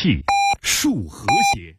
气，树和谐。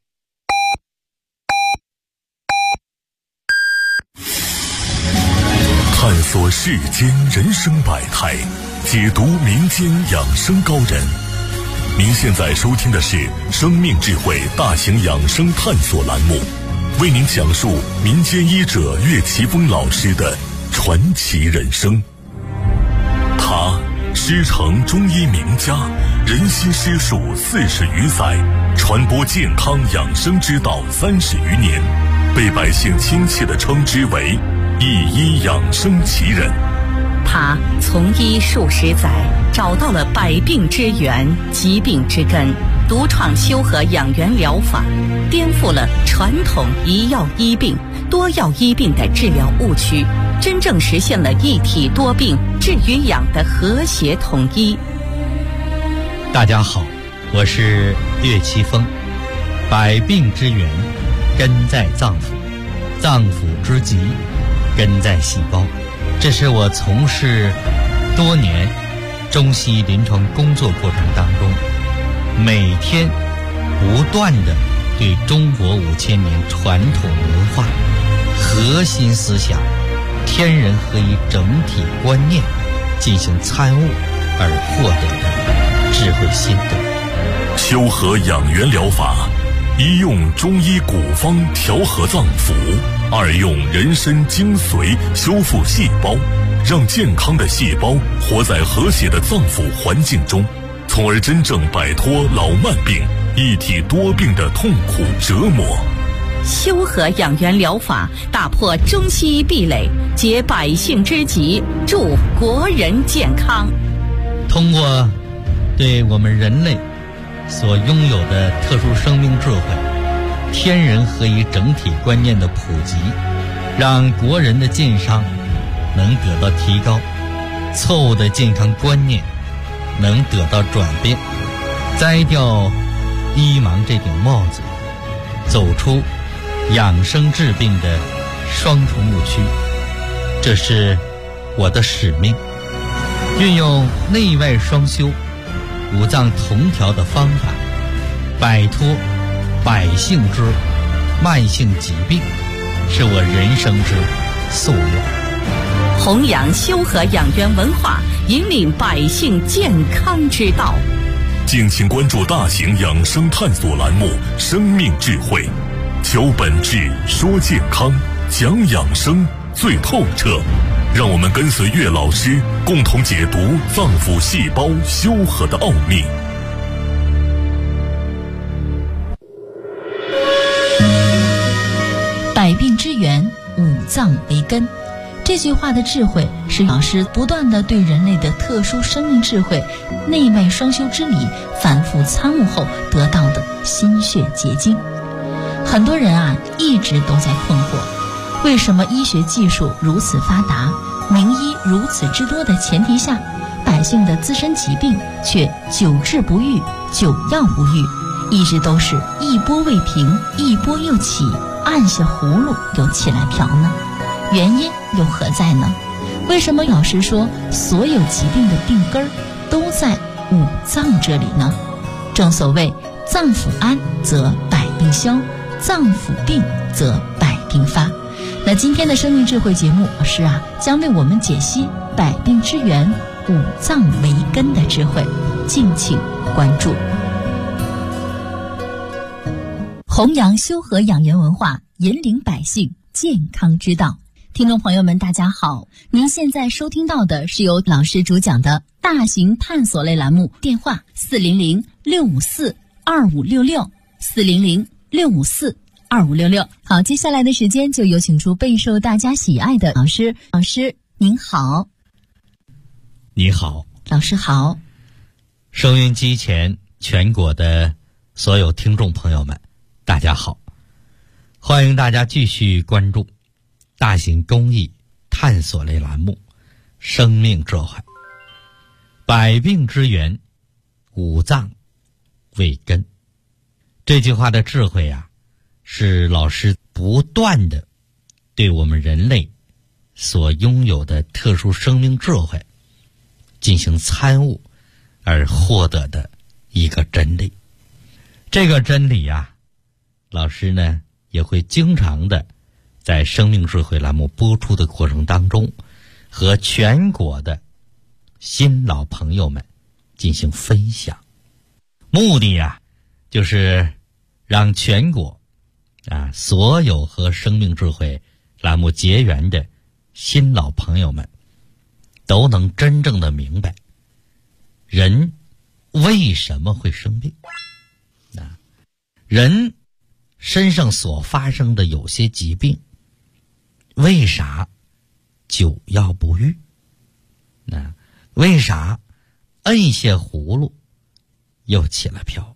探索世间人生百态，解读民间养生高人。您现在收听的是生命智慧大型养生探索栏目，为您讲述民间医者岳奇峰老师的传奇人生。他师承中医名家，仁心师术40余载，传播健康养生之道30余年，被百姓亲切地称之为一医养生奇人。 他从医数十载，找到了百病之源、疾病之根，独创修和养元疗法，颠覆了传统一药医病、多药医病的治疗误区，真正实现了一体多病治与养的和谐统一。 大家好，我是岳奇峰。百病之源根在脏腑，脏腑之疾根在细胞。这是我从事多年中西医临床工作过程当中，每天不断地对中国5000年传统文化核心思想天人合一整体观念进行参悟而获得的智慧心得。 修和养元疗法，一用中医古方调和脏腑，二用人参精髓修复细胞，让健康的细胞活在和谐的脏腑环境中，从而真正摆脱老慢病、一体多病的痛苦折磨。 修和养元疗法打破中西医壁垒，解百姓之急，助国人健康。 通过对我们人类所拥有的特殊生命智慧、天人合一整体观念的普及，让国人的健康能得到提高，错误的健康观念能得到转变，摘掉医盲这顶帽子，走出养生治病的双重误区。这是我的使命，运用内外双修、五脏同调的方法，摆脱百姓之慢性疾病，是我人生之夙愿。 弘扬修和养元文化，引领百姓健康之道。 敬请关注大型养生探索栏目《生命智慧》，求本质，说健康，讲养生最透彻。让我们跟随岳老师，共同解读脏腑细胞修和的奥秘。 百病之源，五脏为根。这句话的智慧是老师不断地对人类的特殊生命智慧、内外双修之理反复参悟后得到的心血结晶。很多人一直都在困惑，为什么医学技术如此发达，名医如此之多的前提下，百姓的自身疾病却久治不愈、久药无愈，一直都是一波未平，一波又起，按下葫芦又起来瓢呢？原因又何在呢？为什么老师说所有疾病的病根都在五脏这里呢？正所谓脏腑安则百病消，脏腑病则百病发。那今天的生命智慧节目，老师将为我们解析百病之源、五脏为根的智慧，敬请关注。弘扬修和养元文化，引领百姓健康之道。听众朋友们大家好，您现在收听到的是由老师主讲的大型探索类栏目，电话400-654-2566 400-654-2566。好，接下来的时间就有请出备受大家喜爱的老师。老师您好。 你好。 老师好。 收音机前全国的所有听众朋友们大家好，欢迎大家继续关注大型公益探索类栏目《生命智慧》。百病之源，五脏为根。这句话的智慧是老师不断的对我们人类所拥有的特殊生命智慧进行参悟而获得的一个真理。 这个真理啊，老师呢也会经常的在生命智慧栏目播出的过程当中，和全国的新老朋友们进行分享。目的啊，就是让全国所有和生命智慧栏目结缘的新老朋友们都能真正的明白人为什么会生病。人身上所发生的有些疾病，为啥久药不愈？为啥摁下葫芦又起了瓢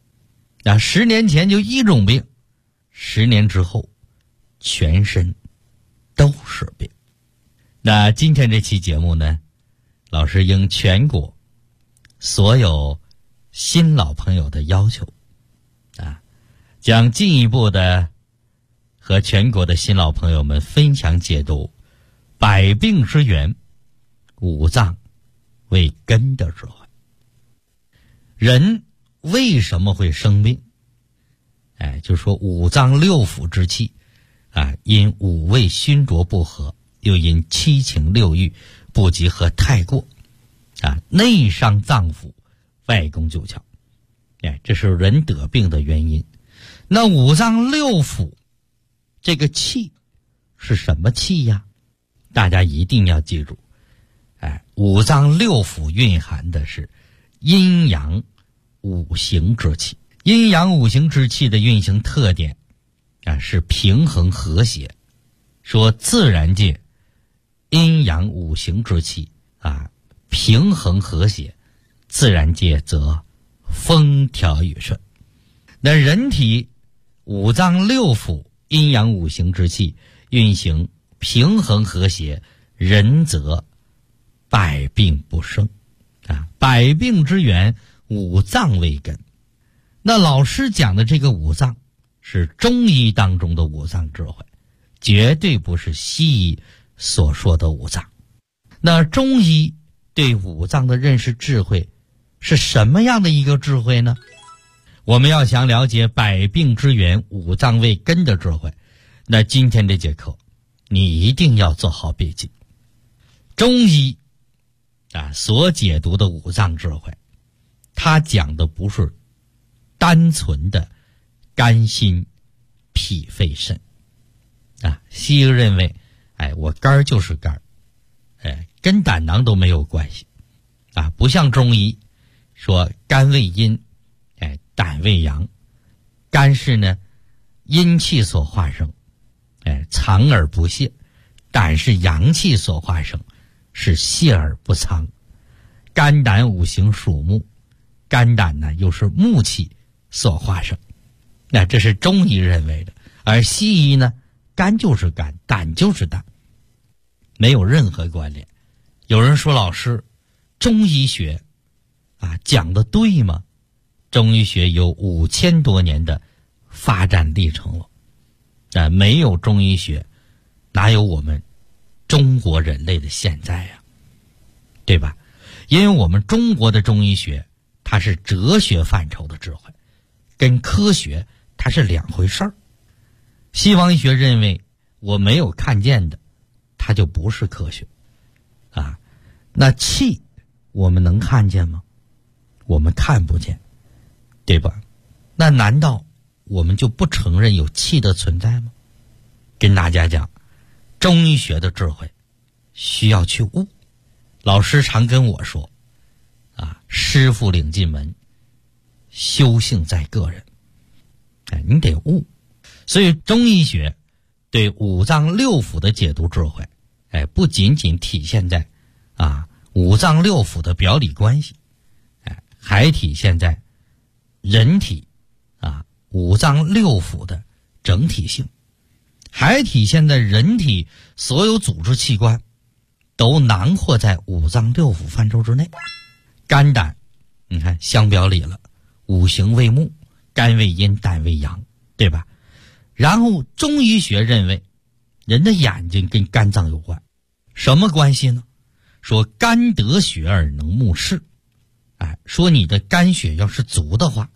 ？10年前就一种病，10年之后全身都是病。那今天这期节目呢，老师应全国所有新老朋友的要求将进一步的和全国的新老朋友们分享解读百病之源，五脏为根的智慧。人为什么会生病？就说五脏六腑之气因五味熏浊不和，又因七情六欲不及和太过内伤脏腑，外攻九窍，这是人得病的原因。那五脏六腑这个气是什么气呀？大家一定要记住，五脏六腑蕴含的是阴阳五行之气。阴阳五行之气的运行特点是平衡和谐。说自然界阴阳五行之气平衡和谐，自然界则风调雨顺。那人体五脏六腑阴阳五行之气运行平衡和谐，人则百病不生百病之源，五脏为根。那老师讲的这个五脏是中医当中的五脏智慧，绝对不是西医所说的五脏。那中医对五脏的认识智慧是什么样的一个智慧呢？我们要想了解百病之源，五脏为根的智慧，那今天这节课你一定要做好笔记。中医所解读的五脏智慧，它讲的不是单纯的肝心脾肺肾西医认为我肝就是肝跟胆囊都没有关系不像中医说肝为阴胆为阳，肝是呢阴气所化生藏而不泄，胆是阳气所化生，是泄而不藏。肝胆五行属木，肝胆呢又是木气所化生，那这是中医认为的。而西医呢，肝就是肝，胆就是胆，没有任何关联。有人说老师，中医学讲的对吗？中医学有5000多年的发展历程了没有中医学哪有我们中国人类的现在呀，对吧？因为我们中国的中医学它是哲学范畴的智慧，跟科学它是两回事儿。西方医学认为我没有看见的它就不是科学那气我们能看见吗？我们看不见，对吧？那难道我们就不承认有气的存在吗？跟大家讲，中医学的智慧需要去悟。老师常跟我说师傅领进门，修行在个人你得悟。所以中医学对五脏六腑的解读智慧不仅仅体现在五脏六腑的表里关系还体现在人体五脏六腑的整体性，还体现在人体所有组织器官都囊括在五脏六腑范畴之内。肝胆你看相表里了，五行为木，肝为阴，胆为阳，对吧？然后中医学认为人的眼睛跟肝脏有关，什么关系呢？说肝得血而能目视说你的肝血要是足的话，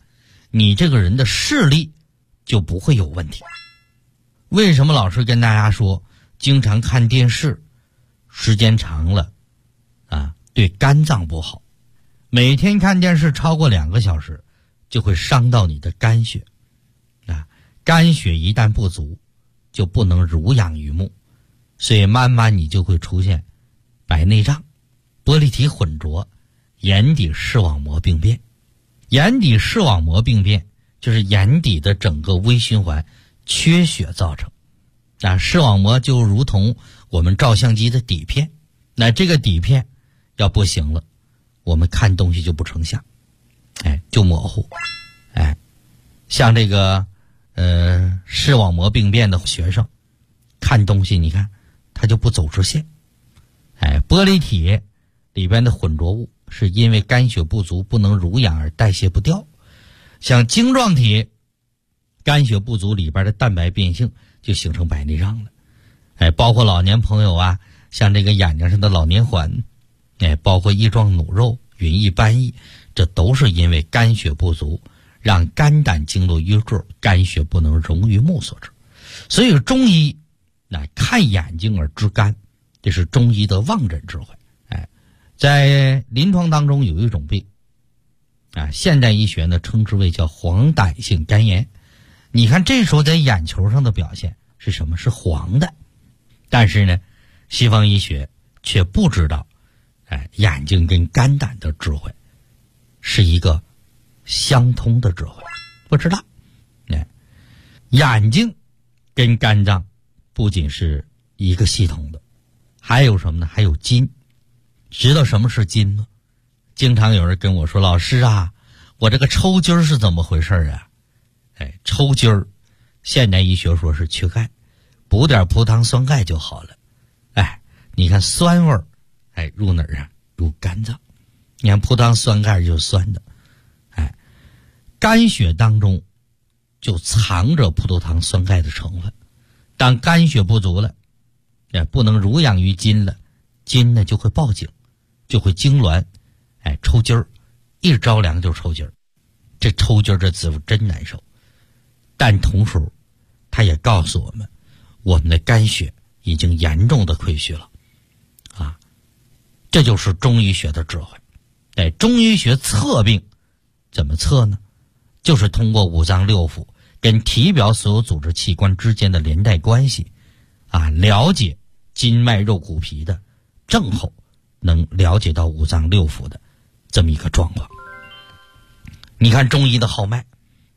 你这个人的视力就不会有问题。为什么老师跟大家说经常看电视时间长了对肝脏不好？每天看电视超过2个小时就会伤到你的肝血肝血一旦不足就不能濡养于目，所以慢慢你就会出现白内障、玻璃体混浊、眼底视网膜病变。眼底视网膜病变就是眼底的整个微循环缺血造成。视网膜就如同我们照相机的底片，那这个底片要不行了，我们看东西就不成像，就模糊。像这个视网膜病变的学生看东西，你看他就不走直线。玻璃体里边的混浊物是因为肝血不足不能濡养而代谢不掉。像晶状体肝血不足里边的蛋白变性就形成白内障了。包括老年朋友像这个眼睛上的老年环，包括翼状弩肉、云翳斑翳，这都是因为肝血不足让肝胆经络淤滞，肝血不能溶于目所致。所以中医看眼睛而治肝，这是中医的望诊智慧。在临床当中有一种病现代医学呢称之为叫黄疸性肝炎。你看这时候在眼球上的表现是什么？是黄的。但是呢西方医学却不知道眼睛跟肝胆的智慧是一个相通的智慧，不知道。眼睛跟肝脏不仅是一个系统的，还有什么呢？还有筋。知道什么是筋吗？经常有人跟我说，老师我这个抽筋是怎么回事抽筋儿现代医学说是缺钙，补点葡萄糖酸钙就好了。你看酸味入哪儿入肝脏。你看葡萄糖酸钙就是酸的。肝血当中就藏着葡萄糖酸钙的成分。当肝血不足了不能濡养于筋了，筋呢就会报警，就会痉挛抽筋儿，一着凉就抽筋儿。这抽筋儿这滋味真难受。但同时它也告诉我们，我们的肝血已经严重的亏虚了这就是中医学的智慧。中医学测病怎么测呢？就是通过五脏六腑跟体表所有组织器官之间的连带关系了解筋脉肉骨皮的症候，能了解到五脏六腑的这么一个状况。你看中医的号脉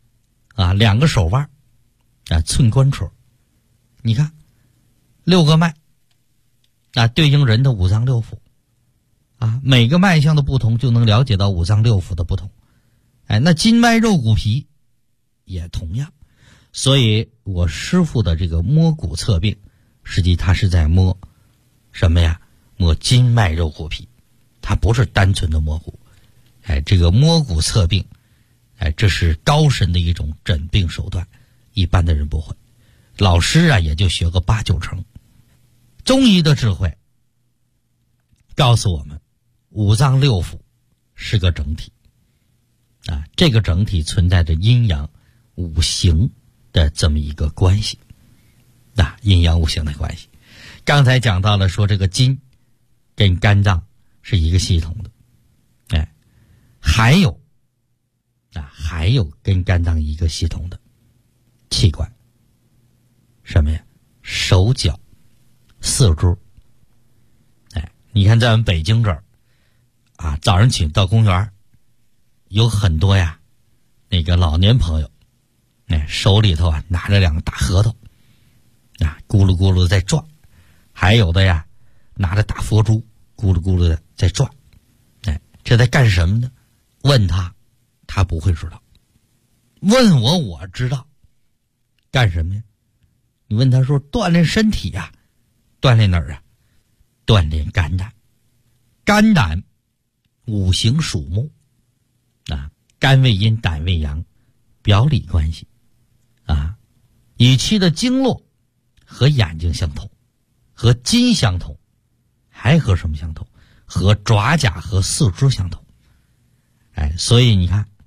2个手腕寸关尺，你看6个脉对应人的五脏六腑每个脉象的不同就能了解到五脏六腑的不同。那筋脉肉骨皮也同样。所以我师父的这个摸骨测病，实际他是在摸什么呀？摸筋脉肉骨皮，它不是单纯的摸骨。这个摸骨测病这是高深的一种诊病手段，一般的人不会。老师也就学个8、9成。中医的智慧告诉我们，五脏六腑是个整体这个整体存在着阴阳五行的这么一个关系阴阳五行的关系。刚才讲到了说这个筋跟肝脏是一个系统的还有跟肝脏一个系统的器官，什么呀？手脚四肢。你看在我们北京这儿早上起到公园有很多那个老年朋友手里头拿着2个大核桃咕噜咕噜在转，还有的拿着大佛珠咕噜咕噜的在转。这在干什么呢？问他不会知道。问我知道。干什么呀？你问他说锻炼身体锻炼哪儿锻炼肝胆。肝胆五行属木肝为阴，胆为阳，表里关系乙气的经络和眼睛相同，和筋相同，还和什么相同？和爪甲和四肢相同。所以你看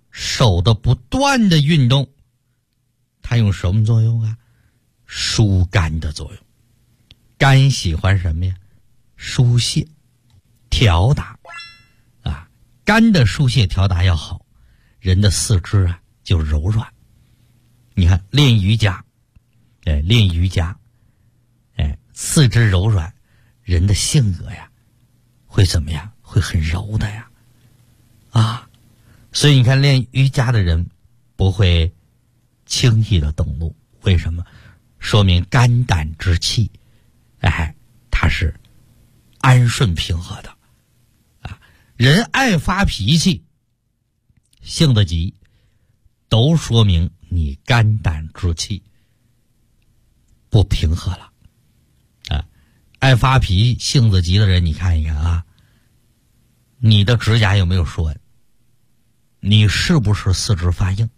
手的不断的运动，它有什么作用啊？疏肝的作用。肝喜欢什么呀？疏泄调达啊，肝的疏泄调达要好，人的四肢啊就柔软。你看练瑜伽，练瑜伽，四肢柔软，人的性格呀会怎么样？会很柔的呀，啊，所以你看练瑜伽的人不会轻易的动怒，为什么？说明肝胆之气，它是安顺平和的啊。人爱发脾气，性子急，都说明你肝胆之气不平和了啊。爱发脾气、性子急的人，你看一看啊，你的指甲有没有酸？你是不是四肢发硬？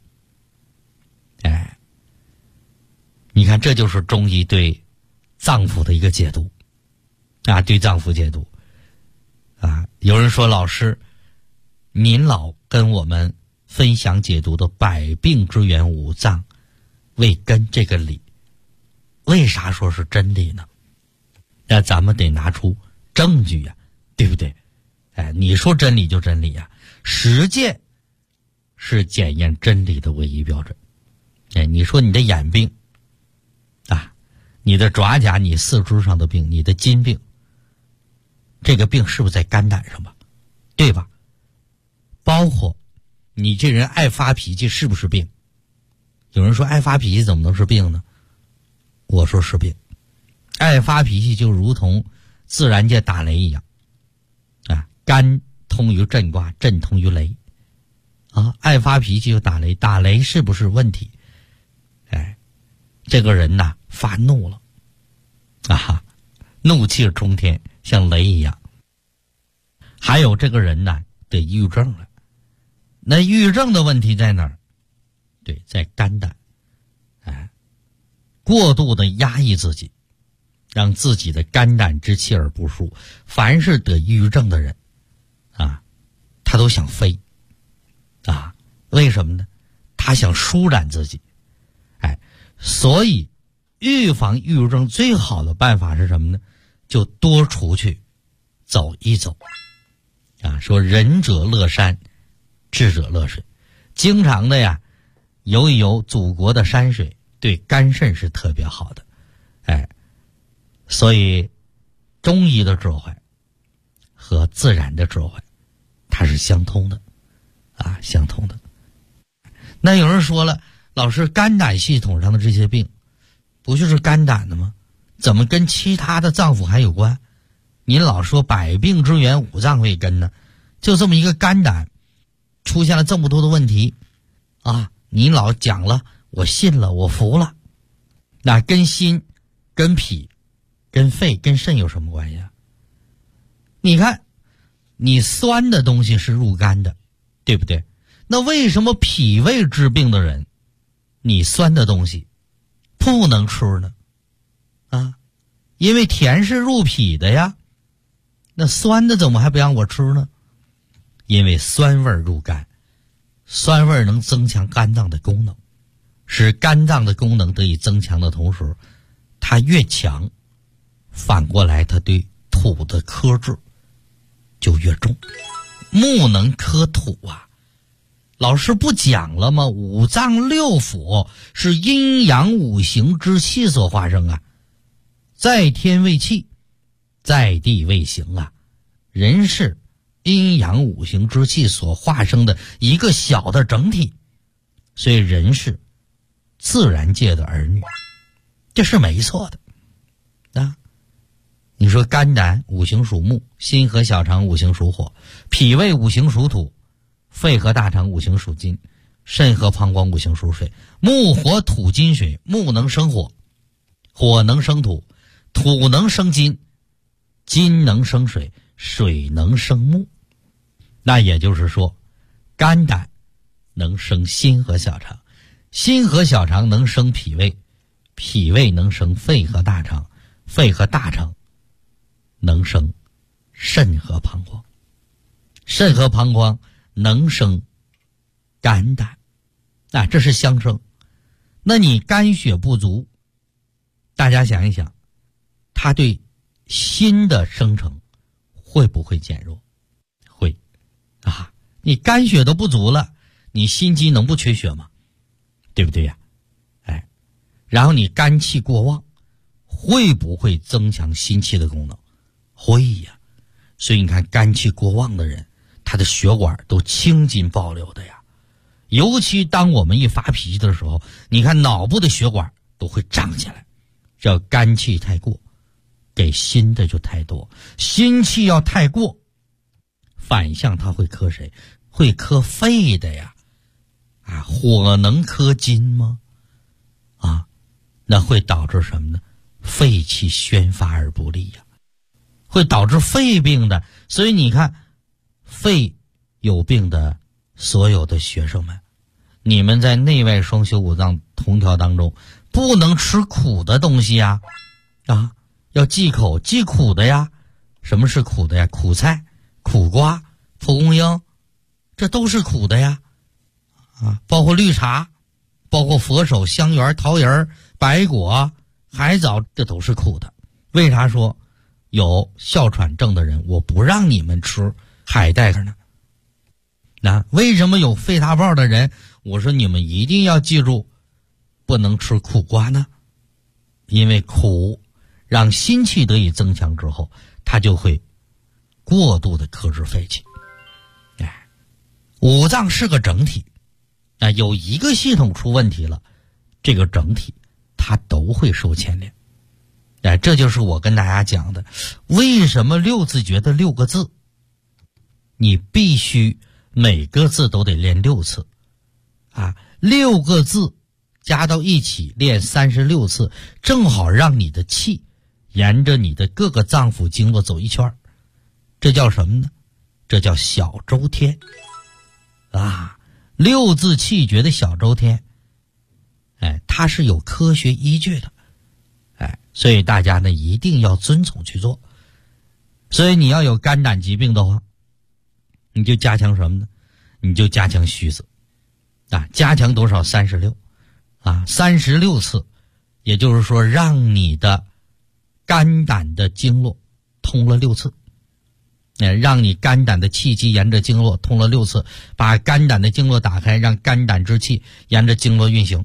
你看，这就是中医对脏腑的一个解读啊，对脏腑解读啊。有人说，老师，您老跟我们分享解读的百病之源五脏为根这个理，为啥说是真理呢？那咱们得拿出证据呀，对不对？你说真理就真理呀，实践是检验真理的唯一标准。你说你的眼病啊，你的爪甲，你四肢上的病，你的筋病，这个病是不是在肝胆上吧？对吧？包括你这人爱发脾气，是不是病？有人说爱发脾气怎么能是病呢？我说是病。爱发脾气就如同自然界打雷一样啊，肝通于震卦，震通于雷啊，爱发脾气就打雷，打雷是不是问题？这个人呐发怒了啊，怒气冲天，像雷一样。还有这个人呐得抑郁症了，那抑郁症的问题在哪儿？对，在肝胆。过度的压抑自己，让自己的肝胆之气而不舒。凡是得抑郁症的人啊，他都想飞啊，为什么呢？他想舒展自己。所以预防抑郁症最好的办法是什么呢？就多出去走一走啊。说仁者乐山，智者乐水，经常的呀游一游祖国的山水，对肝肾是特别好的。所以中医的智慧和自然的智慧它是相通的啊，相通的。那有人说了，老师，肝胆系统上的这些病不就是肝胆的吗？怎么跟其他的脏腑还有关？您老说百病之源五脏为根呢，就这么一个肝胆出现了这么多的问题啊！您老讲了，我信了，我服了。那跟心、跟脾、跟肺、跟肾有什么关系啊？你看，你酸的东西是入肝的，对不对？那为什么脾胃治病的人你酸的东西不能吃呢？啊，因为甜是入脾的呀，那酸的怎么还不让我吃呢？因为酸味入肝，酸味能增强肝脏的功能，使肝脏的功能得以增强的同时，它越强，反过来它对土的克制就越重。木能克土啊，老师不讲了吗？五脏六腑是阴阳五行之气所化生啊，在天为气，在地为形啊。人是阴阳五行之气所化生的一个小的整体，所以人是自然界的儿女，这是没错的啊。你说肝胆五行属木，心和小肠五行属火，脾胃五行属土，肺和大肠五行属金，肾和膀胱五行属水。木火土金水，木能生火，火能生土，土能生金，金能生水，水能生木。那也就是说，肝胆能生心和小肠，心和小肠能生脾胃，脾胃能生肺和大肠，肺和大肠能生肾和膀胱，肾和膀胱能生肝胆，这是相生。那你肝血不足，大家想一想，它对心的生成会不会减弱？会你肝血都不足了，你心肌能不缺血吗？对不对呀？然后你肝气过旺，会不会增强心气的功能？会呀。所以你看肝气过旺的人，他的血管都青筋暴流的呀。尤其当我们一发脾气的时候，你看脑部的血管都会胀起来，这肝气太过，给心的就太多。心气要太过，反向它会克谁？会克肺的呀。火能克金吗？那会导致什么呢？肺气宣发而不利呀，会导致肺病的。所以你看，肺有病的所有的学生们，你们在内外双修五脏同调当中，不能吃苦的东西呀，要忌口，忌苦的呀。什么是苦的呀？苦菜、苦瓜、蒲公英，这都是苦的呀。包括绿茶，包括佛手、香橼、桃仁、白果、海藻，这都是苦的。为啥说有哮喘症的人我不让你们吃海带呢？为什么有肺大泡的人我说你们一定要记住不能吃苦瓜呢？因为苦让心气得以增强之后，它就会过度的克制肺气。五脏是个整体，有一个系统出问题了，这个整体它都会受牵连。这就是我跟大家讲的，为什么六字诀的6个字你必须每个字都得练6次，6个字加到一起练36次，正好让你的气沿着你的各个脏腑经络走一圈。这叫什么呢？这叫小周天6字气诀的小周天，它是有科学依据的，所以大家呢一定要遵从去做。所以你要有肝胆疾病的话，你就加强什么呢？你就加强虚子加强多少？36 36次，也就是说让你的肝胆的经络通了6次，让你肝胆的气机沿着经络通了6次，把肝胆的经络打开，让肝胆之气沿着经络运行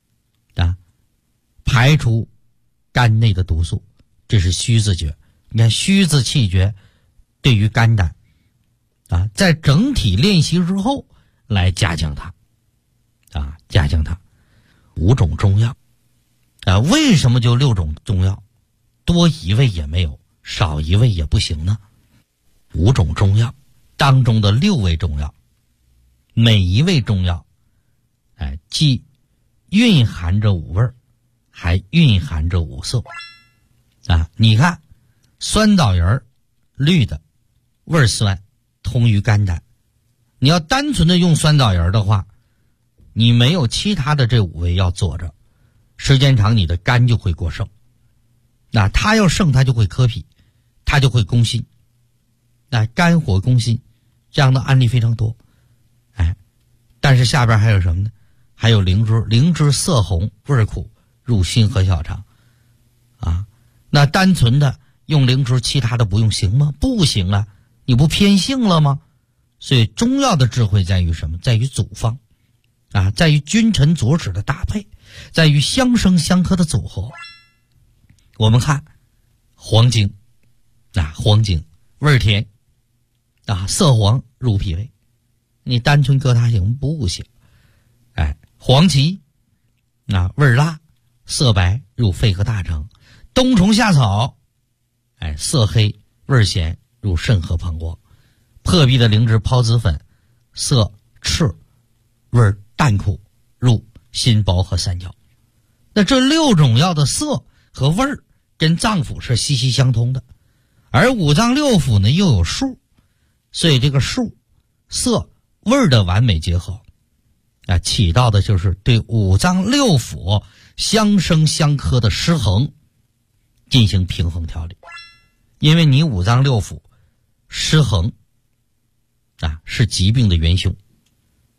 排除肝内的毒素，这是虚字诀。你看虚字气诀对于肝胆在整体练习之后来加强它加强它。5种中药为什么就6种中药？多一味也没有，少一味也不行呢。5种中药当中的6味中药，每一味中药既蕴含着5味，还蕴含着5色你看酸枣仁绿的，味酸，通于肝胆。你要单纯的用酸枣仁的话，你没有其他的这5味药佐着，时间长你的肝就会过盛。它要盛，它就会克脾，它就会攻心。肝火攻心，这样的案例非常多。但是下边还有什么呢？还有灵芝，灵芝色红，味苦，入心和小肠那单纯的用灵芝，其他的不用行吗？不行啊，你不偏性了吗？所以中药的智慧在于什么？在于组方在于君臣佐使的搭配，在于相生相克的组合。我们看黄精黄精味甜色黄，入脾胃，你单纯搁它行不行？黄芪味辣，色白，入肺和大肠。冬虫夏草色黑，味咸，入肾和膀胱。破壁的灵芝孢子粉，色赤，味淡苦，入心包和三焦。那这6种药的色和味儿跟脏腑是息息相通的，而五脏六腑呢又有数，所以这个数色味儿的完美结合起到的就是对五脏六腑相生相克的失衡进行平衡调理。因为你五脏六腑失衡是疾病的元凶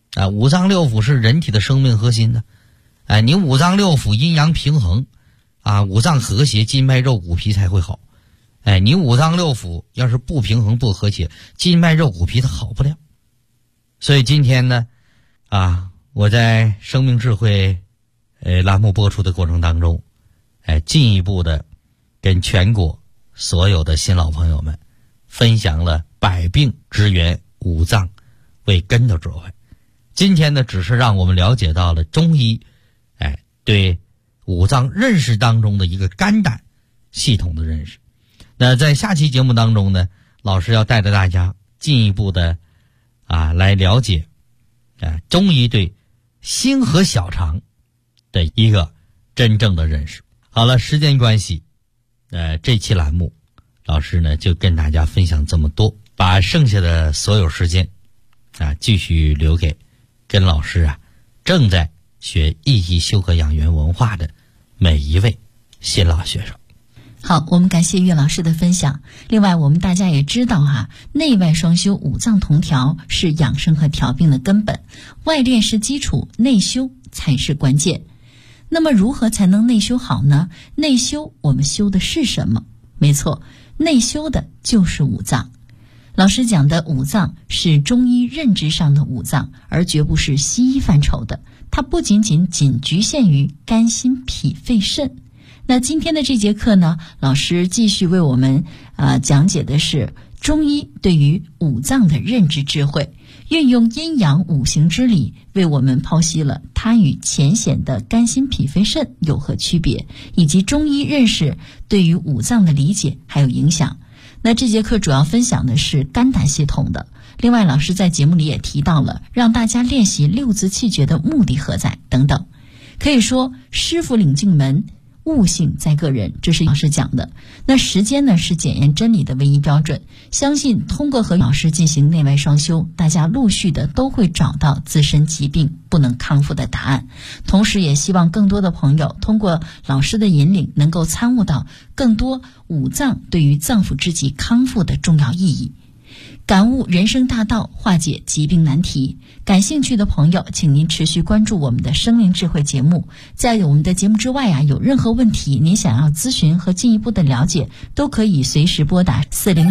五脏六腑是人体的生命核心的。你五脏六腑阴阳平衡五脏和谐，筋脉肉骨皮才会好。你五脏六腑要是不平衡不和谐，筋脉肉骨皮它好不了。所以今天呢我在生命智慧栏目播出的过程当中，进一步的跟全国所有的新老朋友们分享了百病之源五脏为根的智慧。今天呢，只是让我们了解到了中医对五脏认识当中的一个肝胆系统的认识。那在下期节目当中呢，老师要带着大家进一步的来了解中医对心和小肠的一个真正的认识。好了，时间关系这期栏目老师呢就跟大家分享这么多，把剩下的所有时间继续留给跟老师正在学意义修和养元文化的每一位新老学生。 好，我们感谢岳老师的分享。另外我们大家也知道内外双修五脏同调是养生和调病的根本，外练是基础，内修才是关键。那么如何才能内修好呢？内修我们修的是什么？没错，内修的就是五脏。老师讲的五脏是中医认知上的五脏，而绝不是西医范畴的，它不仅局限于肝心脾肺肾。那今天的这节课呢，老师继续为我们讲解的是中医对于五脏的认知智慧，运用阴阳五行之理，为我们剖析了它与浅显的肝心脾肺肾有何区别，以及中医认识对于五脏的理解还有影响。那这节课主要分享的是肝胆系统的。另外老师在节目里也提到了让大家练习六字气诀的目的何在等等。可以说师傅领进门，悟性在个人，这是老师讲的。那时间呢是检验真理的唯一标准，相信通过和老师进行内外双修，大家陆续的都会找到自身疾病不能康复的答案。同时也希望更多的朋友通过老师的引领，能够参悟到更多五脏对于脏腑之疾康复的重要意义，感悟人生大道，化解疾病难题。感兴趣的朋友请您持续关注我们的生命智慧节目。在我们的节目之外有任何问题您想要咨询和进一步的了解，都可以随时拨打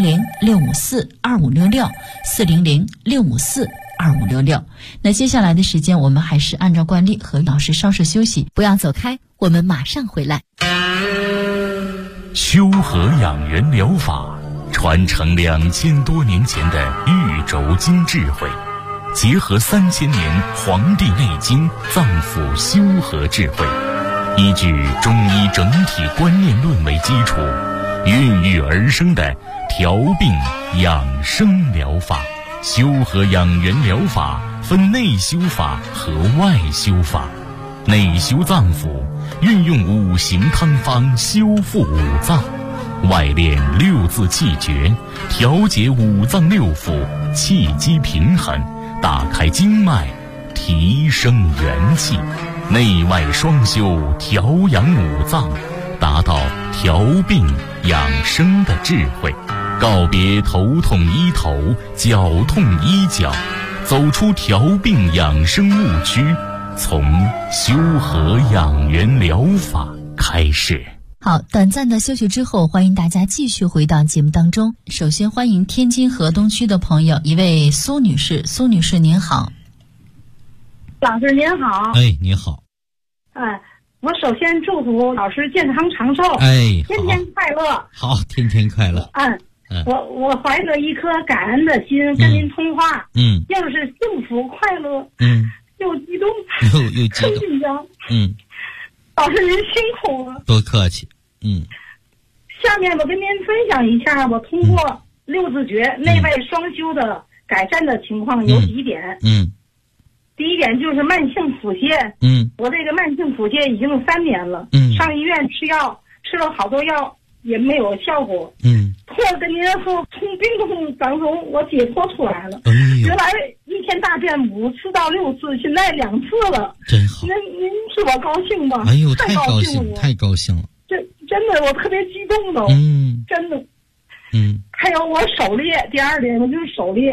400-654-2566 400-654-2566。那接下来的时间我们还是按照惯例和老师稍事休息，不要走开，我们马上回来。 修和养元疗法传承2000多年前的玉轴经智慧，结合3000年《黄帝内经》脏腑修和智慧，依据中医整体观念论为基础，孕育而生的调病养生疗法。修和养元疗法分内修法和外修法。内修脏腑，运用五行汤方修复五脏；外练六字气诀，调节五脏六腑，气机平衡，打开经脉，提升元气。内外双修，调养五脏，达到调病养生的智慧。告别头痛医头，脚痛医脚，走出调病养生误区，从修和养元疗法开始。 好，短暂的休息之后，欢迎大家继续回到节目当中。首先欢迎天津河东区的朋友，一位苏女士。苏女士您好。 老师您好。 你好。 我首先祝福老师健康长寿，天天快乐。 好，天天快乐。 我怀着一颗感恩的心跟您通话，又是幸福快乐，又激动，又激动，紧张。老师您辛苦了。 多客气。 下面我跟您分享一下我通过六字诀内外双修的改善的情况有几点。第一点就是慢性腹泻。我这个慢性腹泻已经3年了。上医院吃药，吃了好多药也没有效果。通过跟您说，从病痛当中我解脱出来了。原来一天大便5次到6次，现在2次了。真好。您是我高兴吧？太高兴了， 太高兴了。 真的，我特别激动的。真的。还有我手裂，第二点我就是手裂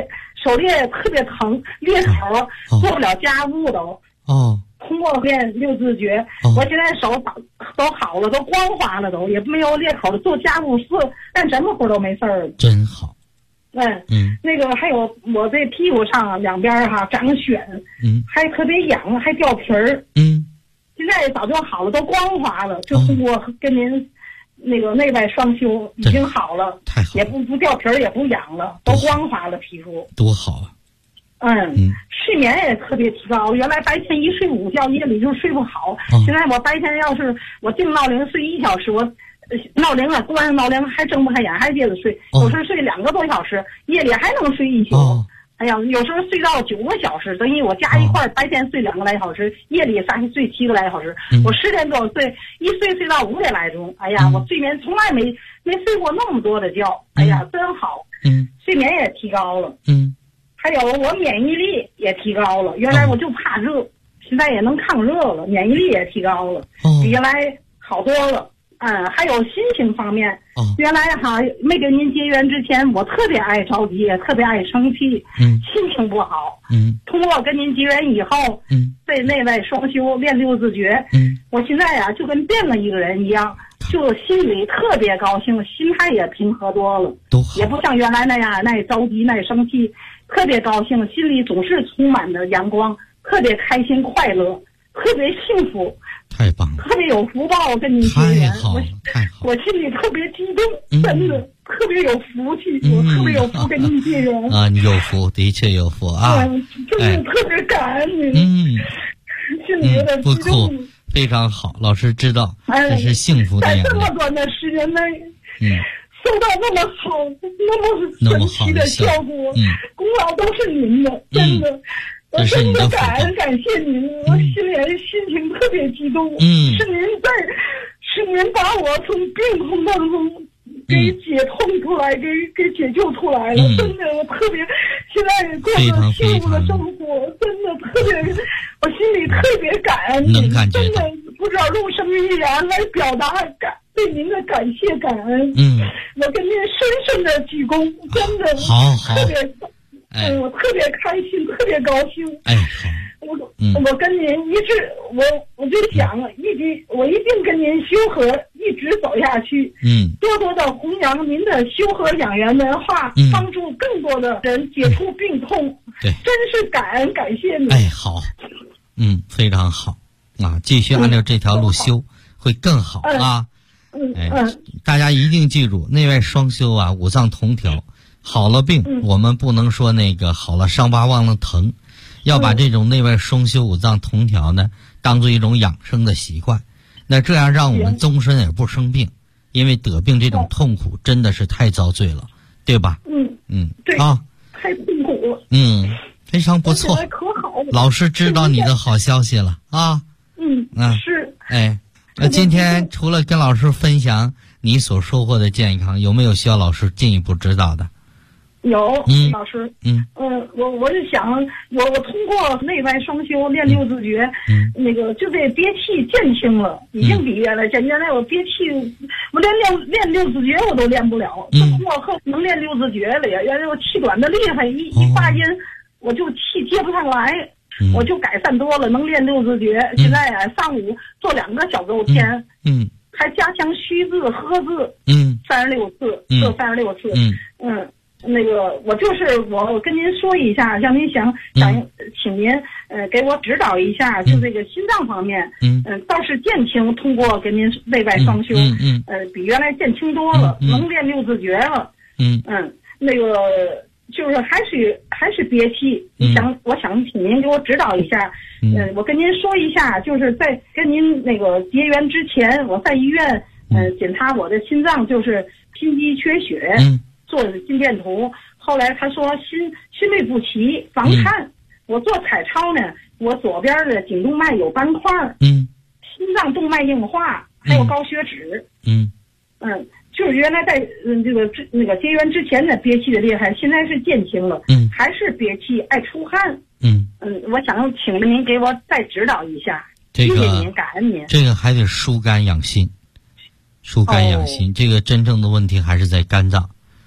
手裂特别疼，裂口做不了家务都。通过练六字诀，我现在手都好了，都光滑了，都也没有裂口了，做家务事干什么活都没事儿。 真好。 那个还有我这屁股上两边长癣，还特别痒，还掉皮儿。现在早就好了，都光滑了，就通过跟您那个内外双修已经好了， 太好了， 也不掉皮儿，也不痒了，都光滑了皮肤， 多好啊！ 睡眠也特别提高。原来白天一睡午觉，夜里就睡不好。现在我白天要是我定闹铃睡1小时，我闹铃了关上闹铃还睁不开眼，还接着睡。有时候睡2个多小时，夜里还能睡1宿。哎呀，有时候睡到9个小时，等于我加一块白天睡2个来小时，夜里再睡7个来小时。我10点多睡，一睡到5点来钟。哎呀，我睡眠从来没睡过那么多的觉。哎呀，真好。睡眠也提高了。还有我免疫力也提高了，原来我就怕热，现在也能抗热了，免疫力也提高了，比原来好多了。还有心情方面，原来没跟您结缘之前，我特别爱着急，也特别爱生气，心情不好。通过跟您结缘以后，在内外双修练六字诀，我现在就跟变了一个人一样，就心里特别高兴，心态也平和多了，也不像原来那样那着急那生气。特别高兴，心里总是充满着阳光，特别开心快乐，特别幸福， 太棒了， 特别有福报。跟您结缘，我心里特别激动，真的特别有福气，我特别有福跟您结缘你有福，的确有福真的特别感恩您。心里有点激动。 非常好，老师知道这是幸福的眼泪。 在这么短的时间内，收到那么好、那么神奇的效果，功劳都是您的，真的，我真的感谢您，我心情特别激动。是您把我从病痛当中给解痛出来，给解救出来了。真的，我特别现在过着幸福的生活，真的特别，我心里特别感恩您，真的不知道用什么语言来表达对您的感谢感恩。我跟您深深的鞠躬，真的好特别我特别开心，特别高兴。我跟您一直我就想我一定跟您修和一直走下去。多多的弘扬您的修和养元文化，帮助更多的人解除病痛。真是感恩感谢您。 好，非常好继续按照这条路修，会更好大家一定记住，内外双修五脏同调。好了病，我们不能说那个好了伤疤忘了疼，要把这种内外双修五脏同调呢，当做一种养生的习惯。那这样让我们终身也不生病，因为得病这种痛苦真的是太遭罪了，对吧？ 对太痛苦了。 非常不错，老师知道你的好消息了是。 那今天除了跟老师分享你所收获的健康，有没有需要老师进一步指导的？ 有，老师。我就想，我通过内外双修练六字诀，那个就这憋气减轻了，已经比原来减。原来我憋气，我练六字诀我都练不了，通过后能练六字诀了呀。原来我气短的厉害，一发音我就气接不上来。我就改善多了，能练六字诀。现在上午做2个小勾天，还加强虚字、呵字，36次，做36次。那个我跟您说一下，像您想请您给我指导一下，就这个心脏方面，倒是减轻，通过跟您内外双修，比原来减轻多了，能练六字诀了。那个。就是还是憋气，我想请您给我指导一下。我跟您说一下，就是在跟您那个结缘之前，我在医院检查我的心脏，就是心肌缺血，做心电图。后来他说心律不齐，房颤。我做彩超呢，我左边的颈动脉有斑块，心脏动脉硬化，还有高血脂。就是原来在那个结缘之前的憋气的厉害，现在是减轻了，还是憋气爱出汗。我想请您给我再指导一下，谢谢您，感恩您。 这个还得疏肝养心，这个真正的问题还是在肝脏。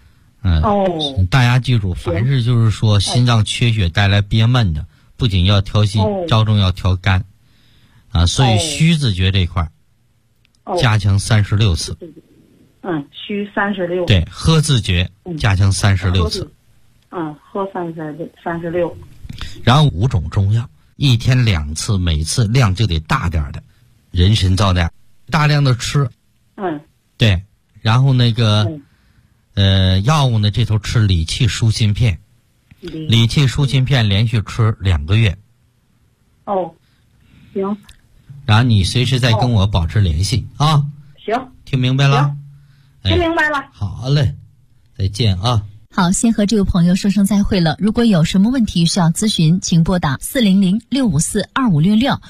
大家记住，凡是就是说心脏缺血带来憋闷的，不仅要调心，着重要调肝所以虚字诀这块加强36次。 虚36。 对，喝字诀加强36次。 喝36。 然后5种中药，一天2次，每次量就得大点的，人参皂苷，大量的吃。对，然后那个药物呢，这头吃理气舒心片，理气舒心片连续吃2个月。 行。 然后你随时再跟我保持联系啊。 行。 听明白了？ 听明白了。 好嘞，再见啊。 好，先和这位朋友说声再会了。如果有什么问题需要咨询，请拨打400-654-2566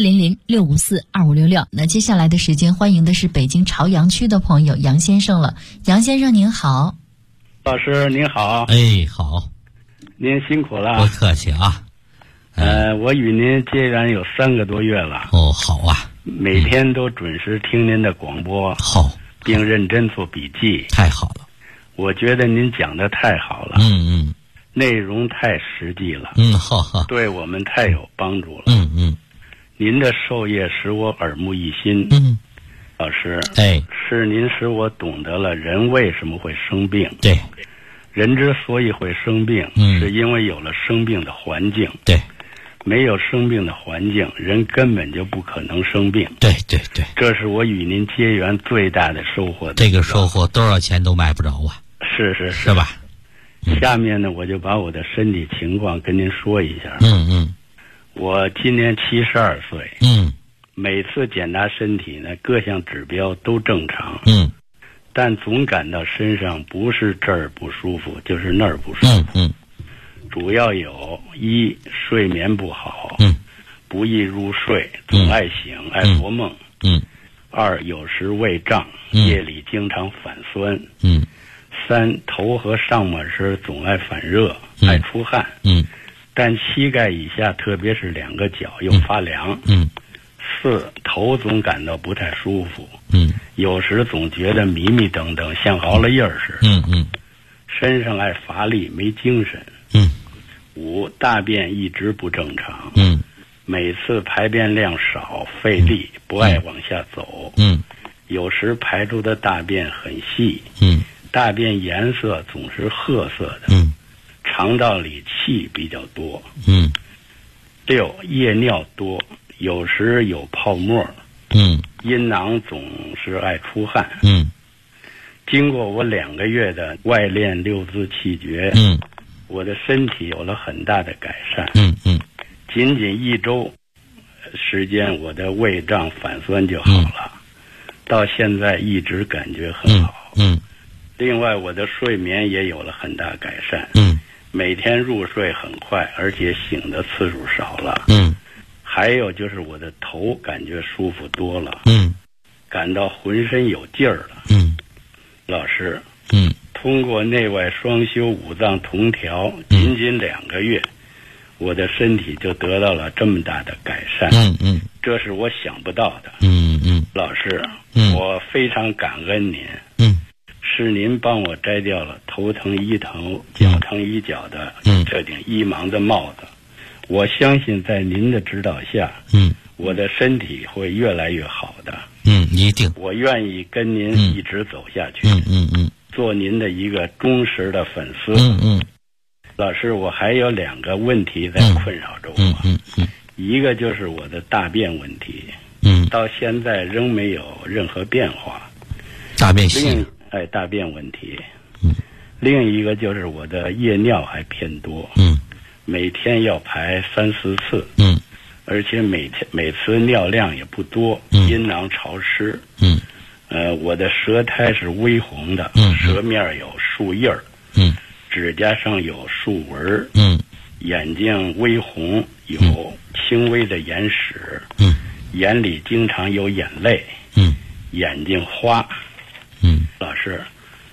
400-654-2566。那接下来的时间，欢迎的是北京朝阳区的朋友杨先生了。杨先生您好。 老师您好。 好。 您辛苦了。 不客气啊。 我与您结缘有3个多月了。 好啊。 每天都准时听您的广播。 好。 并认真做笔记。 太好了。 我觉得您讲的太好了。内容太实际了。 好。 对我们太有帮助了。您的授业使我耳目一新。老师。是您使我懂得了人为什么会生病。 对。 人之所以会生病，是因为有了生病的环境。 对。 没有生病的环境，人根本就不可能生病。 对。 这是我与您结缘最大的收获。 这个收获多少钱都买不着啊。是吧？ 下面呢，我就把我的身体情况跟您说一下。我今年72岁。每次检查身体呢，各项指标都正常。但总感到身上不是这儿不舒服，就是那儿不舒服。主要有1睡眠不好，不易入睡，总爱醒，爱做梦。2有时胃胀，夜里经常反酸。3头和上半身总爱反热，爱出汗。但膝盖以下，特别是2个脚又发凉。4头总感到不太舒服。有时总觉得迷迷瞪瞪，像熬了夜似的。身上爱乏力，没精神。5大便一直不正常。每次排便量少，费力，不爱往下走。有时排出的大便很细。大便颜色总是褐色的。肠道里气比较多。6夜尿多，有时有泡沫。阴囊总是爱出汗。经过我2个月的外练6字气诀，我的身体有了很大的改善。仅仅1周时间，我的胃胀反酸就好了。到现在一直感觉很好。另外我的睡眠也有了很大改善。每天入睡很快，而且醒的次数少了。还有就是我的头感觉舒服多了。感到浑身有劲儿了。老师。通过内外双修5脏同调，仅仅2个月，我的身体就得到了这么大的改善。这是我想不到的。老师，我非常感恩您。是您帮我摘掉了头疼1头，脚疼1脚的这顶一盲的帽子。我相信在您的指导下，我的身体会越来越好的。一定。我愿意跟您一直走下去。做您的一个忠实的粉丝。老师，我还有2个问题在困扰着我。一个就是我的大便问题。到现在仍没有任何变化。 大便细。 大便问题。另一个就是我的夜尿还偏多。每天要排3-4次。而且每次尿量也不多。阴囊潮湿。我的舌苔是微红的。舌面有树印儿。指甲上有竖纹。眼睛微红，有轻微的眼屎。眼里经常有眼泪。眼睛花。老师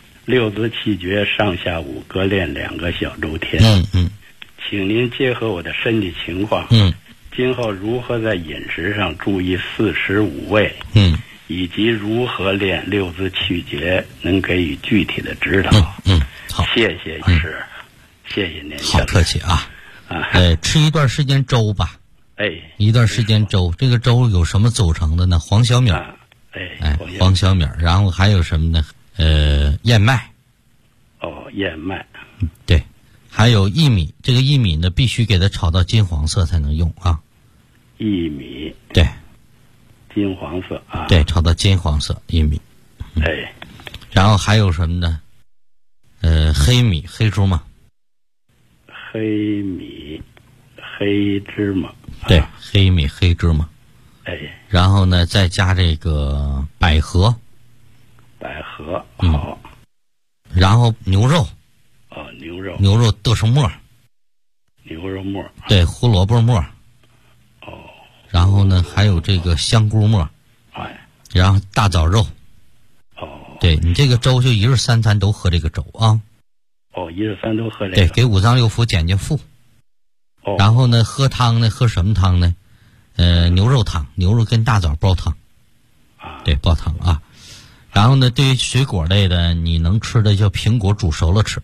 ，6字气诀上下午各练2个小周天。请您结合我的身体情况，今后如何在饮食上注意4时5味，以及如何练6字气诀，能给予具体的指导。 好， 谢谢是，谢谢您。 好客气啊。吃一段时间粥吧。一段时间粥，这个粥有什么组成的呢？黄小米。黄小米，然后还有什么呢？燕麦。 燕麦。 对，还有薏米。这个薏米呢，必须给它炒到金黄色才能用啊。 薏米。 对。 金黄色啊。 对，炒到金黄色薏米。然后还有什么呢？黑米、黑芝麻。 黑米、黑芝麻。 对，黑米、黑芝麻。然后呢，再加这个百合。 百合好。 然后牛肉。牛肉剁成末。 牛肉末。 对，胡萝卜末。然后呢，还有这个香菇末。然后大枣肉。对，你这个粥就一日三餐都喝这个粥啊。 一日三都喝这个。 对，给五脏六腑减减负。然后呢，喝汤呢，喝什么汤呢？牛肉汤，牛肉跟大枣煲汤。对，煲汤啊。然后呢，对于水果类的，你能吃的就苹果煮熟了吃。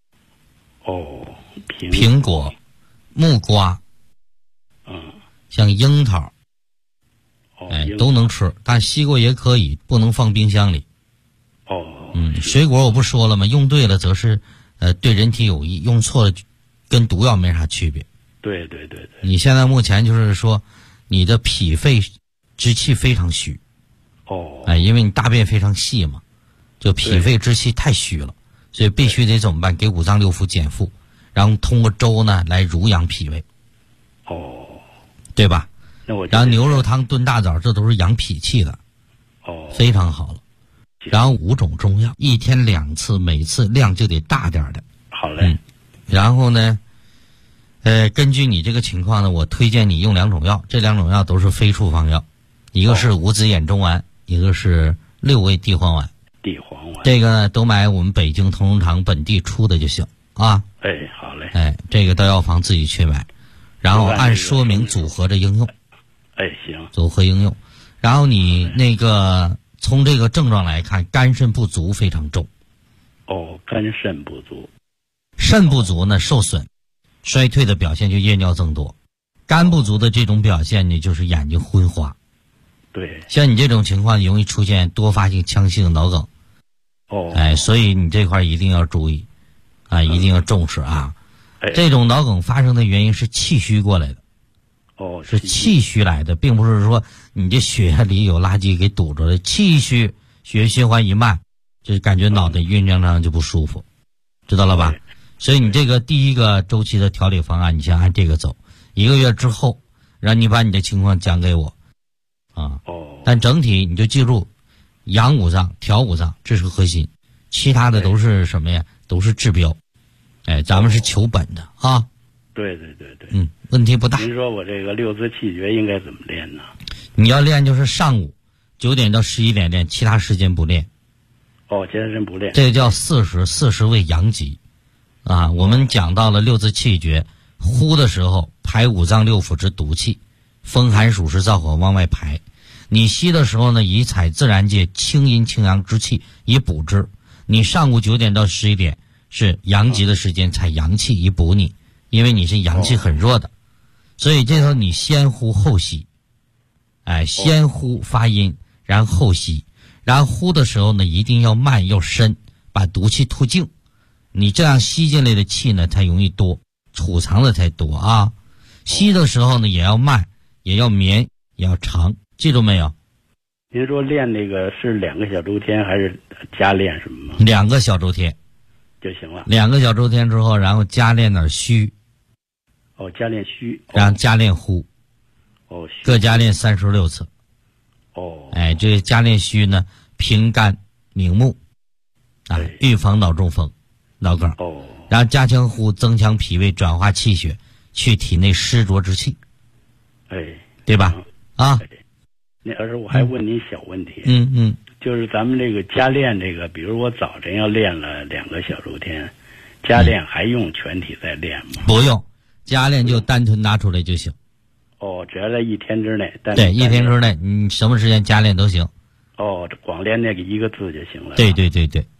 苹果、木瓜，像樱桃，都能吃，但西瓜也可以，不能放冰箱里。水果我不说了吗？用对了则是对人体有益，用错了跟毒药没啥区别。 对。 你现在目前就是说你的脾肺之气非常虚。因为你大便非常细嘛，就脾肺之气太虚了，所以必须得怎么办？给五脏六腑减负，然后通过粥呢来濡养脾胃。对吧？然后牛肉汤炖大枣，这都是养脾气的。非常好了。然后5种中药，1天2次，每次量就得大点的。 好嘞。 然后呢，根据你这个情况呢，我推荐你用2种药，这2种药都是非处方药，一个是五子衍中丸，一个是6味地黄丸。这个呢，都买我们北京同仁堂本地出的就行啊。 好嘞。 这个到药房自己去买，然后按说明组合着应用。 行。 组合应用，然后你那个从这个症状来看，肝肾不足非常重。 肝肾不足。 肾不足呢，受损、衰退的表现就夜尿增多。肝不足的这种表现呢，就是眼睛昏花。 对。 像你这种情况，容易出现多发性腔性脑梗。所以你这块一定要注意啊，一定要重视啊。这种脑梗发生的原因是气虚过来的。是气虚来的，并不是说你这血液里有垃圾给堵着了。气虚，血液循环一慢，就感觉脑袋晕胀胀就不舒服，知道了吧？所以你这个第一个周期的调理方案，你先按这个走，1个月之后，让你把你的情况讲给我啊。但整体你就记住，养五脏、调五脏，这是核心，其他的都是什么呀？都是治标。咱们是求本的啊。 对。 问题不大。 您说我这个6字气诀应该怎么练呢？ 你要练就是上午9点到11点练，其他时间不练。 其他时间不练。 这个叫40为阳极啊。我们讲到了6字气诀，呼的时候排五脏六腑之毒气，风寒暑湿燥火往外排。你吸的时候呢，以采自然界清阴清阳之气以补之。你上午9点到11点是阳极的时间，采阳气以补你，因为你是阳气很弱的。所以这时候你先呼后吸，先呼发音，然后后吸，然后呼的时候呢，一定要慢要深，把毒气吐净。你这样吸进来的气呢，才容易多，储藏的才多啊。吸的时候呢，也要慢，也要绵，也要长，记住没有？ 您说练那个是2个小周天还是加练什么吗 ？2个小周天就行了。 2个小周天之后，然后加练点虚。 加练虚， 然后加练呼，各加练36次。这加练虚呢，平肝明目，预防脑中风、脑梗。然后加强呼，增强脾胃，转化气血，去体内湿浊之气。对吧？ 那儿子，我还问你小问题。就是咱们这个加练这个，比如我早晨要练了2个小周天，加练还用全体再练吗？ 不用。加练就单纯拿出来就行。 只要在1天之内。 对，1天之内，你什么时间加练都行。 光练那个1个字就行了。 对。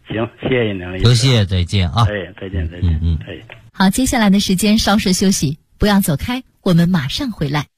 行，谢谢您， 多谢，再见啊！ 哎，再见，再见，哎。 好，接下来的时间稍事休息，不要走开，我们马上回来。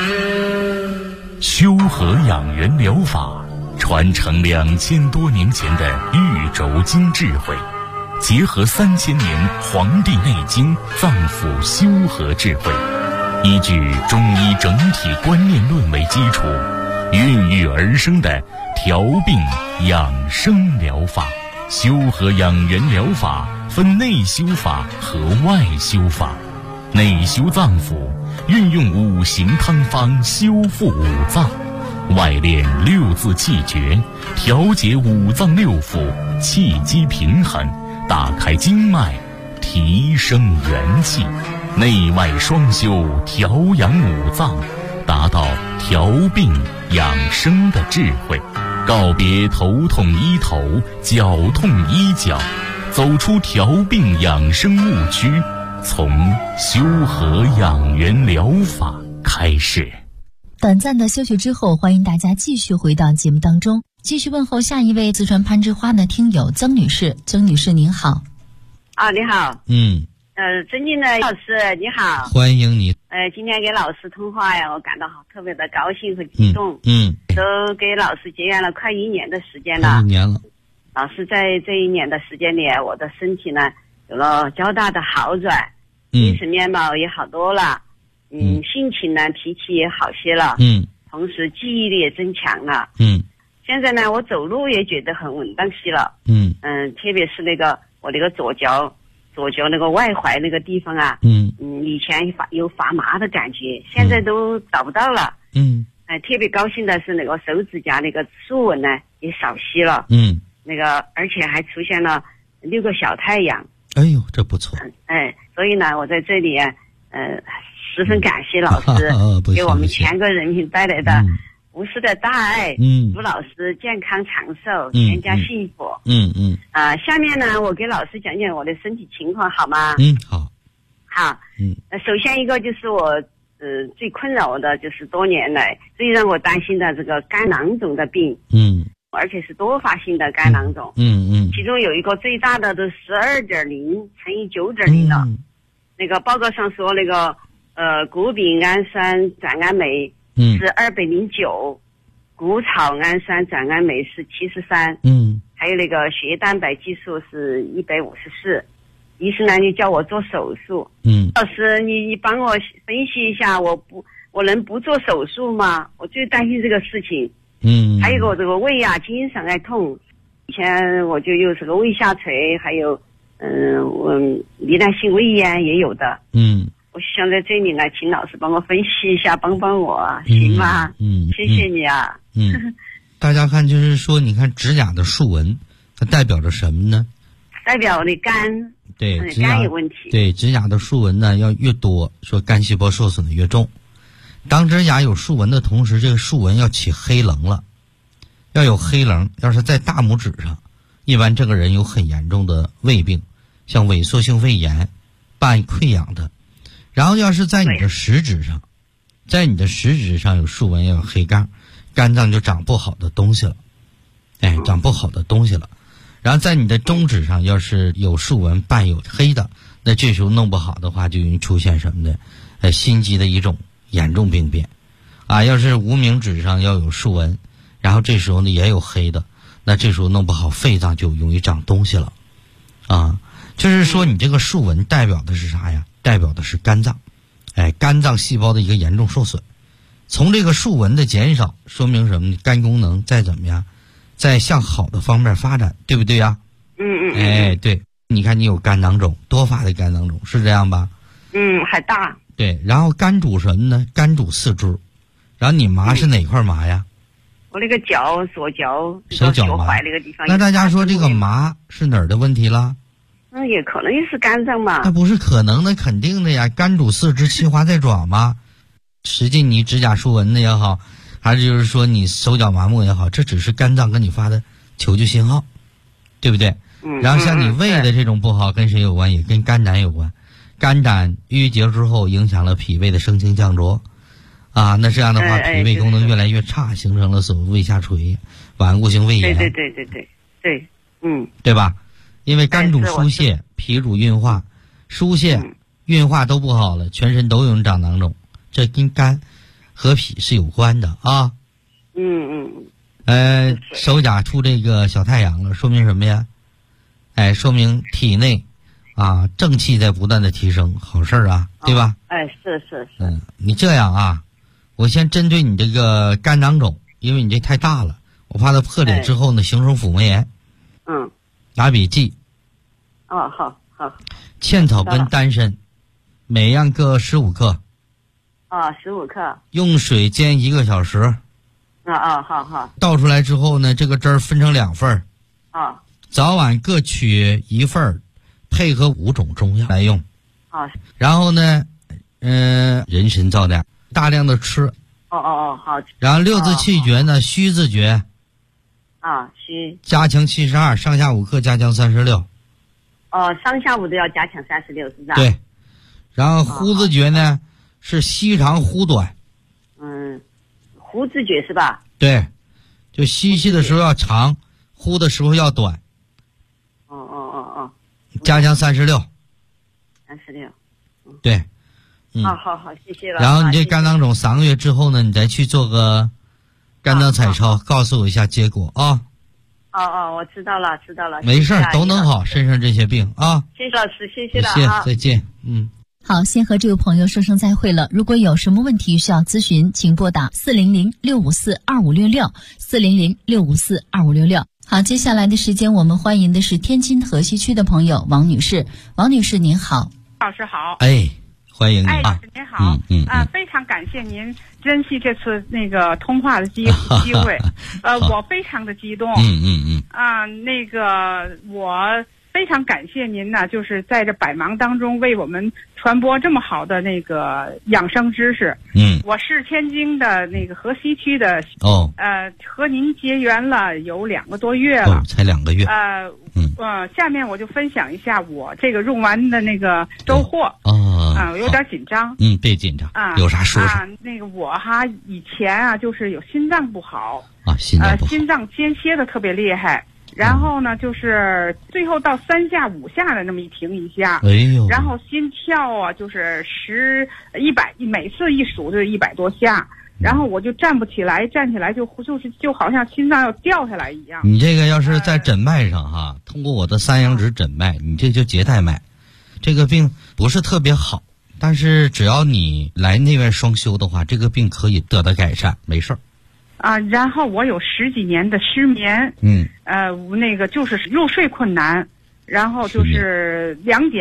修和养元疗法传承2000多年前的玉轴经智慧，结合3000年《黄帝内经》脏腑修和智慧，依据中医整体观念论为基础，孕育而生的调病养生疗法。修和养元疗法分内修法和外修法。内修脏腑，运用5行汤方修复5脏；外练6字气诀，调节5脏6腑，气机平衡，打开经脉，提升元气。内外双修，调养5脏，达到调病养生的智慧。告别头痛医头，脚痛医脚，走出调病养生误区，从修和养元疗法开始。 短暂的休息之后，欢迎大家继续回到节目当中，继续问候下一位四川攀枝花的听友曾女士。曾女士您好。 你好。尊敬的老师你好， 欢迎你。 今天给老师通话呀，我感到特别的高兴和激动。都给老师结缘了快1年的时间了。 1年了。 老师在这1年的时间里，我的身体呢有了较大的好转，精神面貌也好多了，心情呢脾气也好些了，同时记忆力也增强了。现在呢我走路也觉得很稳当些了。特别是我那个左脚那个外踝那个地方啊，以前有发麻的感觉，现在都找不到了。特别高兴的是那个手指甲那个竖纹呢也少些了。而且还出现了6个小太阳。 哎呦，这不错。 所以呢，我在这里十分感谢老师给我们全国人民带来的无私的大爱。祝老师健康长寿，全家幸福。下面呢，我给老师讲讲我的身体情况好吗？好。首先一个就是我最困扰我的就是多年来最让我担心的这个肝囊肿的病。而且是多发性的肝囊肿。其中有一个最大的都12.0乘以9.0了。那个报告上说那个谷丙氨酸转氨酶是209，谷草氨酸转氨酶是73。还有那个血液蛋白激素是154。医生呢就叫我做手术。老师你帮我分析一下，我能不做手术吗？我最担心这个事情。还有我这个胃啊经常爱痛，以前我就有这个胃下垂，还有我糜烂性胃炎也有的。我想在这里呢请老师帮我分析一下，帮帮我行吗？谢谢你啊。 大家看，就是说你看指甲的竖纹它代表着什么呢？ 代表我的肝。 对， 肝有问题。 对，指甲的竖纹呢要越多，说肝细胞受损的越重。当指甲有竖纹的同时，这个竖纹要起黑棱了，要有黑棱。要是在大拇指上，一般这个人有很严重的胃病，像萎缩性胃炎伴溃疡的。然后要是在你的食指上，有竖纹，要有黑杠，肝脏就长不好的东西了。长不好的东西了。然后在你的中指上要是有竖纹伴有黑的，那这时候弄不好的话就容易出现什么的心肌的一种严重病变。要是无名指上要有竖纹，然后这时候呢也有黑的，那这时候弄不好肺脏就容易长东西了。就是说你这个竖纹代表的是啥呀？代表的是肝脏。肝脏细胞的一个严重受损。从这个竖纹的减少说明什么呢？肝功能再怎么样，在向好的方面发展，对不对呀？对，你看你有肝囊肿，多发的肝囊肿，是这样吧？ 还大。 对，然后肝主什么呢？肝主四肢。然后你麻是哪块麻呀？ 我那个左脚手脚麻那个地方。 那大家说这个麻是哪儿的问题了？ 也可能是肝脏嘛。 那不是可能的，肯定的呀。肝主四肢，气化在爪嘛。实际你指甲竖纹的也好，还是就是说你手脚麻木也好，这只是肝脏跟你发的求救信号，对不对？然后像你胃的这种不好，跟谁有关？也跟肝胆有关。肝胆淤结之后，影响了脾胃的升清降浊，那这样的话，脾胃功能越来越差，形成了所谓胃下垂、顽固性胃炎。 对。 对吧？因为肝主疏泄，脾主运化，疏泄、运化都不好了，全身都有长囊肿，这跟肝和脾是有关的啊。手甲出这个小太阳了，说明什么呀？说明体内啊正气在不断的提升，好事啊，对吧？ 是。 你这样啊，我先针对你这个肝囊肿，因为你这太大了，我怕它破裂之后呢，形成腹膜炎。拿笔记。 好。 茜草根、丹参，每样各15克。 15克。 用水煎1个小时。 好。 倒出来之后呢，这个汁儿分成2份。早晚各取1份，配合5种中药来用。然后呢，人参皂点，大量的吃。 好。 然后6字气诀呢，虚字诀。 虚。 加强72，上下5克，加强36。 上下午都要加强36，是不是？ 对。然后呼字诀呢，是吸长呼短。 呼字诀是吧？ 对，就吸气的时候要长，呼的时候要短。加强36。对。 好，谢谢了。 然后你这肝囊肿3个月之后呢，你再去做个肝脏彩超，告诉我一下结果啊。 我知道了。 没事都能好，身上这些病啊。 谢谢老师，谢谢了。 再见。 好，先和这位朋友说声再会了。如果有什么问题需要咨询，请拨打400-654-2566，400-654-2566。好，接下来的时间我们欢迎的是天津河西区的朋友王女士。王女士您好。 老师好。 欢迎你老师您好。非常感谢您珍惜这次那个通话的机会。我非常的激动。我非常感谢您呢，就是在这百忙当中为我们传播这么好的那个养生知识。我是天津的那个河西区的。和您结缘了有2个多月了。 才2个月。 下面我就分享一下我这个用完的那个收获。我有点紧张。 别紧张。有啥说说。 那个我以前就是有心脏不好。 心脏不好。 心脏间歇的特别厉害。然后呢，就是最后到3下5下的那么一停一下。然后心跳就是100，每次一数就是100多下。然后我就站不起来，站起来就好像心脏要掉下来一样。 你这个要是在诊脉上通过我的3阳指诊脉，你这就结带脉。这个病不是特别好，但是只要你来内外双修的话，这个病可以得到改善，没事儿。 然后我有10几年的失眠。那个就是入睡困难。然后就是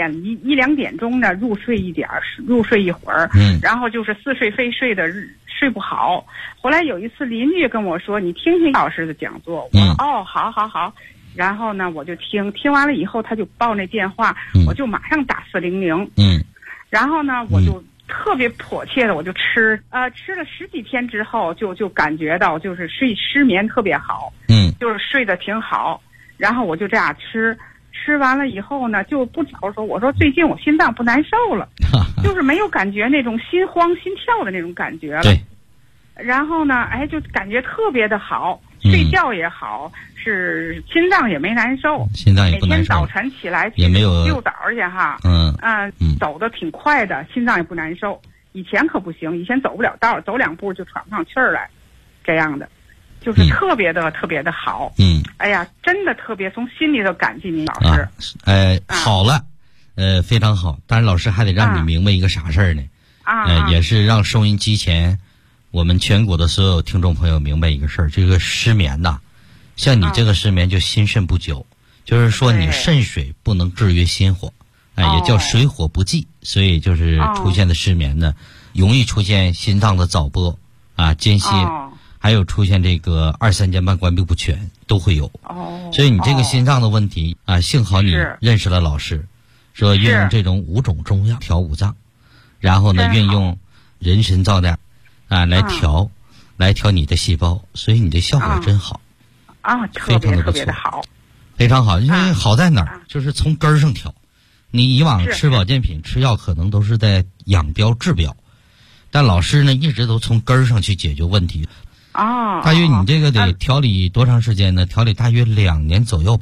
1、2点钟呢入睡一会儿。然后就是似睡非睡的睡不好。后来有一次邻居跟我说，你听听老师的讲座。我说好。然后呢我就听完了以后，他就报那电话。我就马上打400。然后呢我就特别迫切的我就吃了10几天之后，就感觉到就是失眠特别好。就是睡得挺好。然后我就这样吃完了以后呢，就不早说，我说最近我心脏不难受了。就是没有感觉那种心慌心跳的那种感觉了。 对。 然后呢就感觉特别的好，睡觉也好，是心脏也没难受。 心脏也不难受。 每天早晨起来也没有遛早去走得挺快的，心脏也不难受。以前可不行，以前走不了道，走2步就喘不上气儿来，这样的。就是特别的好。真的特别从心里头感激您老师。 好了，非常好。但是老师还得让你明白一个啥事儿呢？也是让收音机前我们全国的所有听众朋友明白一个事儿，这个失眠呐，像你这个失眠就心肾不久，就是说你肾水不能制约心火，也叫水火不济，所以就是出现的失眠呢，容易出现心脏的早搏间歇。还有出现这个2、3间半关闭不全都会有。所以你这个心脏的问题幸好你认识了老师，说运用这种5种中药调5脏，然后呢运用人参皂点来调你的细胞，所以你的效果真好。非常的不错，非常好。因为好在哪儿，就是从根儿上调。你以往吃保健品吃药可能都是在养标治标，但老师呢一直都从根儿上去解决问题。大约你这个得调理多长时间呢？调理大约2年左右吧。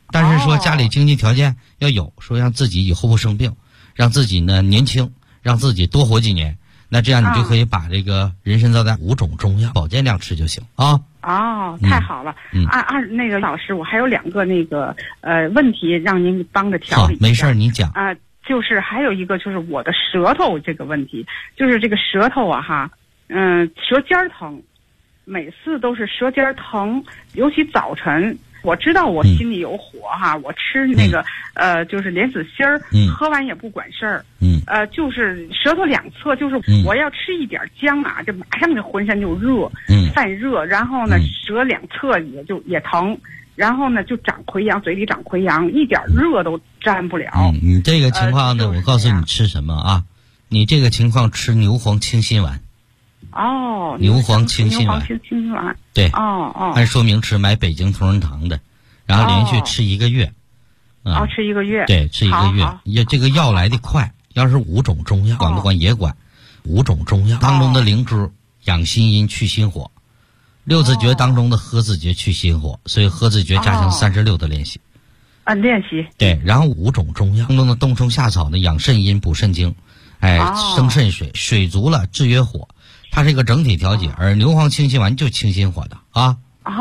但是说家里经济条件要有，说让自己以后不生病，让自己呢年轻，让自己多活几年，那这样你就可以把这个人参皂苷5种中药保健量吃就行啊。 太好了。那个老师，我还有2个那个问题让您帮着调理一下。 没事，你讲。 就是还有一个就是我的舌头这个问题，就是这个舌头啊哈，舌尖疼，每次都是舌尖疼，尤其早晨。我知道我心里有火哈，我吃那个就是莲子心儿，喝完也不管事儿。就是舌头两侧，就是我要吃一点姜啊，这马上这浑身就热，散热，然后呢舌两侧也疼，然后呢就长溃疡，嘴里长溃疡，一点热都沾不了。 你这个情况呢，我告诉你吃什么啊？你这个情况吃牛黄清心丸。牛黄清心丸，对，按说明吃，买北京同仁堂的，然后连续吃1个月， 吃1个月， 对，吃1个月，这个药来的快，要是5种中药，管不管也管，5种中药当中的灵芝养心阴去心火，6字诀当中的合子诀去心火，所以合子诀加上36的练习， 练习， 对，然后5种中药当中的冬虫夏草呢，养肾阴补肾精，生肾水，水足了制约火。它是一个整体调节，而牛黄清心丸就清心火的啊。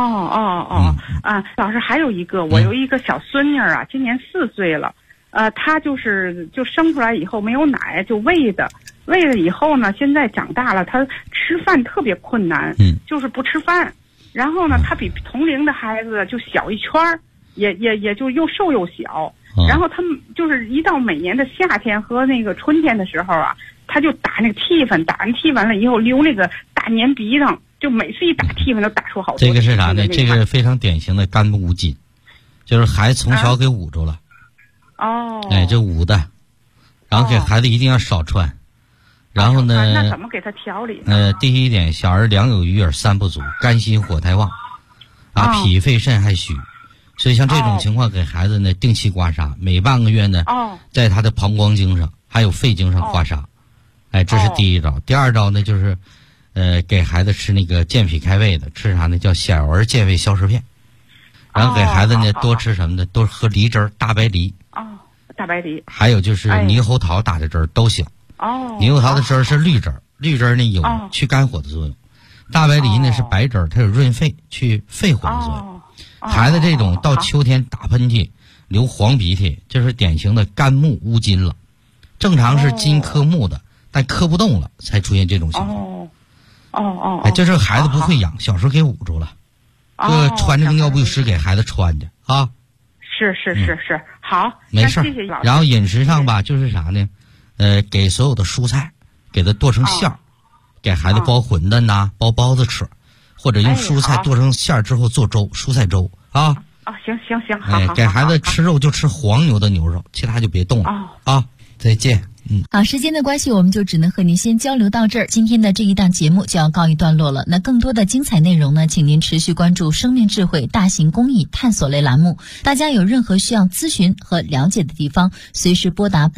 老师还有一个，我有一个小孙女啊，今年4岁了，她就生出来以后没有奶，就喂了以后呢，现在长大了，她吃饭特别困难，就是不吃饭，然后呢，她比同龄的孩子就小一圈儿，也就又瘦又小，然后他们就是一到每年的夏天和那个春天的时候啊。他就打那个涕粉，打完涕完了以后流那个大粘鼻涕，就每次一打涕粉都打出好多。 这个是啥呢？这个是非常典型的肝不捂紧，就是孩子从小给捂住了。这捂的，然后给孩子一定要少穿。然后呢？ 那怎么给他调理呢？ 第一点，小儿两有余而3不足，肝心火太旺，脾肺肾还虚，所以像这种情况，给孩子呢定期刮痧，每半个月呢，在他的膀胱经上还有肺经上刮痧。这是第一招。第二招呢，就是，给孩子吃那个健脾开胃的，吃啥呢？叫小儿健胃消食片。然后给孩子呢多吃什么呢？多喝梨汁儿，大白梨。 大白梨。 还有就是猕猴桃打的汁儿都行。猕猴桃的汁儿是绿汁儿，绿汁儿呢有去肝火的作用。大白梨呢是白汁儿，它有润肺、去肺火的作用。孩子这种到秋天打喷嚏、流黄鼻涕，就是典型的肝木乌金了。正常是金克木的。但磕不动了，才出现这种情况。这是孩子不会养，小时候给捂住了，穿着个尿不湿给孩子穿着啊。 是，好， 没事。 谢谢老师。 然后饮食上吧，就是啥呢？给所有的蔬菜给它剁成馅儿，给孩子包馄饨呐，包包子吃，或者用蔬菜剁成馅儿之后做粥，蔬菜粥啊。 行，好。 给孩子吃肉就吃黄牛的牛肉，其他就别动了啊。再见。 好，时间的关系，我们就只能和您先交流到这儿。今天的这一档节目就要告一段落了。那更多的精彩内容呢，请您持续关注生命智慧大型公益探索类栏目。大家有任何需要咨询和了解的地方，随时拨打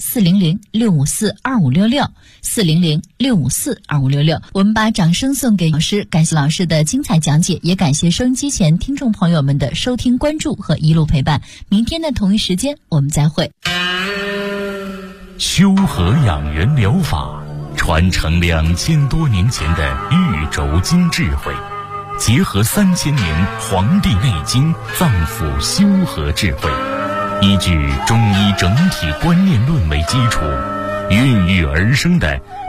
400-654-2566 400-654-2566。我们把掌声送给老师，感谢老师的精彩讲解，也感谢收音机前听众朋友们的收听关注和一路陪伴。明天的同一时间我们再会。 修和养元疗法传承2000多年前的玉轴经智慧，结合3000年《黄帝内经》脏腑修和智慧，依据中医整体观念论为基础，孕育而生的